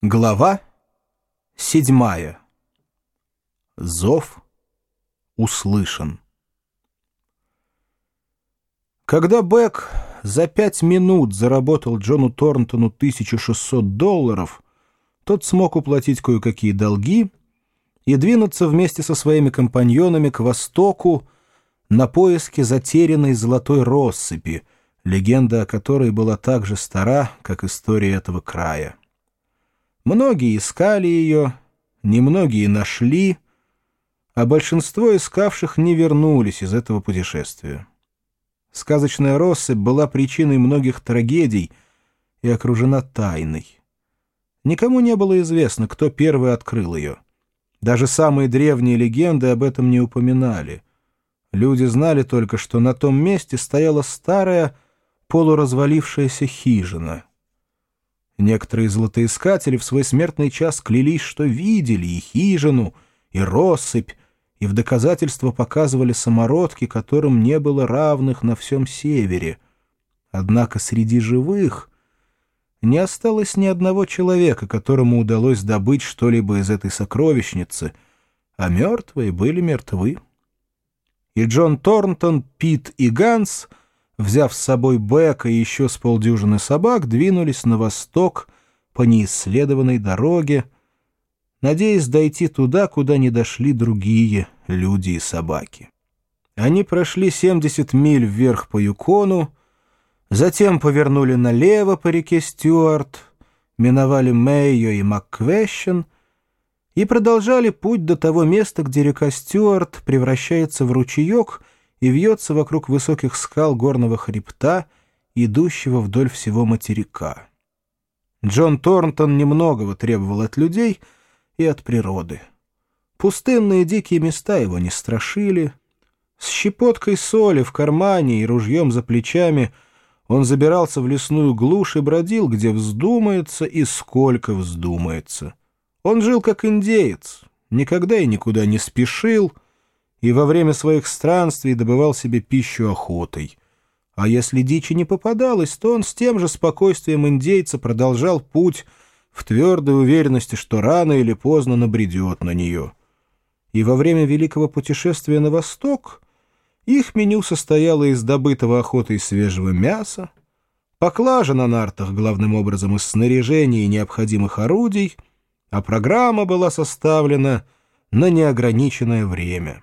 Глава 7. Зов услышан. Когда Бек за 5 минут заработал Джону Торнтону $1600, тот смог уплатить кое-какие долги и двинуться вместе со своими компаньонами к востоку на поиски затерянной золотой россыпи, легенда о которой была так же стара, как история этого края. Многие искали ее, немногие нашли, а большинство искавших не вернулись из этого путешествия. Сказочная россыпь была причиной многих трагедий и окружена тайной. Никому не было известно, кто первый открыл ее. Даже самые древние легенды об этом не упоминали. Люди знали только, что на том месте стояла старая, полуразвалившаяся хижина. Некоторые золотоискатели в свой смертный час клялись, что видели и хижину, и россыпь, и в доказательство показывали самородки, которым не было равных на всем севере. Однако среди живых не осталось ни одного человека, которому удалось добыть что-либо из этой сокровищницы, а мертвые были мертвы. И Джон Торнтон, Пит и Ганс, взяв с собой Бека и еще с полдюжины собак, двинулись на восток по неисследованной дороге, надеясь дойти туда, куда не дошли другие люди и собаки. Они прошли 70 миль вверх по Юкону, затем повернули налево по реке Стюарт, миновали Мэйо и Макквещен и продолжали путь до того места, где река Стюарт превращается в ручеек и вьется вокруг высоких скал горного хребта, идущего вдоль всего материка. Джон Торнтон немногого требовал от людей и от природы. Пустынные дикие места его не страшили. С щепоткой соли в кармане и ружьем за плечами он забирался в лесную глушь и бродил, где вздумается и сколько вздумается. Он жил как индеец, никогда и никуда не спешил, и во время своих странствий добывал себе пищу охотой. А если дичи не попадалось, то он с тем же спокойствием индейца продолжал путь в твердой уверенности, что рано или поздно набредет на нее. И во время великого путешествия на восток их меню состояло из добытого охотой свежего мяса, поклажа на нартах главным образом из снаряжения и необходимых орудий, а программа была составлена на неограниченное время.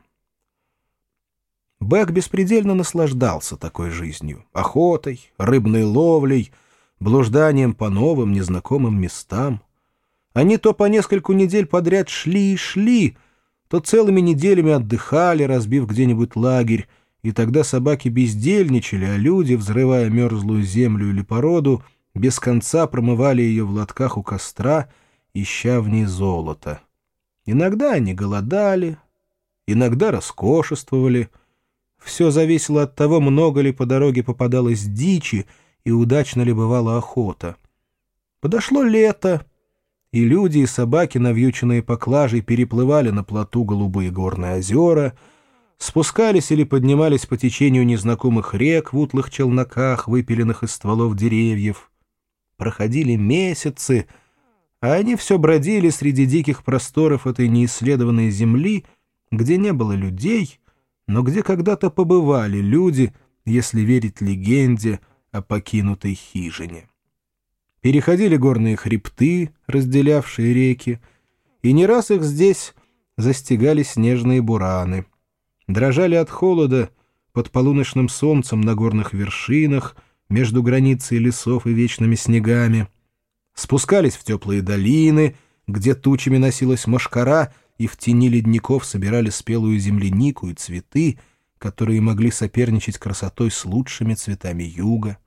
Бек беспредельно наслаждался такой жизнью, охотой, рыбной ловлей, блужданием по новым незнакомым местам. Они то по нескольку недель подряд шли и шли, то целыми неделями отдыхали, разбив где-нибудь лагерь, и тогда собаки бездельничали, а люди, взрывая мерзлую землю или породу, без конца промывали ее в лотках у костра, ища в ней золото. Иногда они голодали, иногда роскошествовали. Все зависело от того, много ли по дороге попадалось дичи и удачно ли бывала охота. Подошло лето, и люди и собаки, навьюченные поклажей, переплывали на плоту голубые горные озера, спускались или поднимались по течению незнакомых рек в утлых челноках, выпиленных из стволов деревьев. Проходили месяцы, а они все бродили среди диких просторов этой неисследованной земли, где не было людей, но где когда-то побывали люди, если верить легенде о покинутой хижине. Переходили горные хребты, разделявшие реки, и не раз их здесь застигали снежные бураны. Дрожали от холода под полуночным солнцем на горных вершинах, между границей лесов и вечными снегами. Спускались в теплые долины, где тучами носилась мошкара, и в тени ледников собирали спелую землянику и цветы, которые могли соперничать красотой с лучшими цветами юга.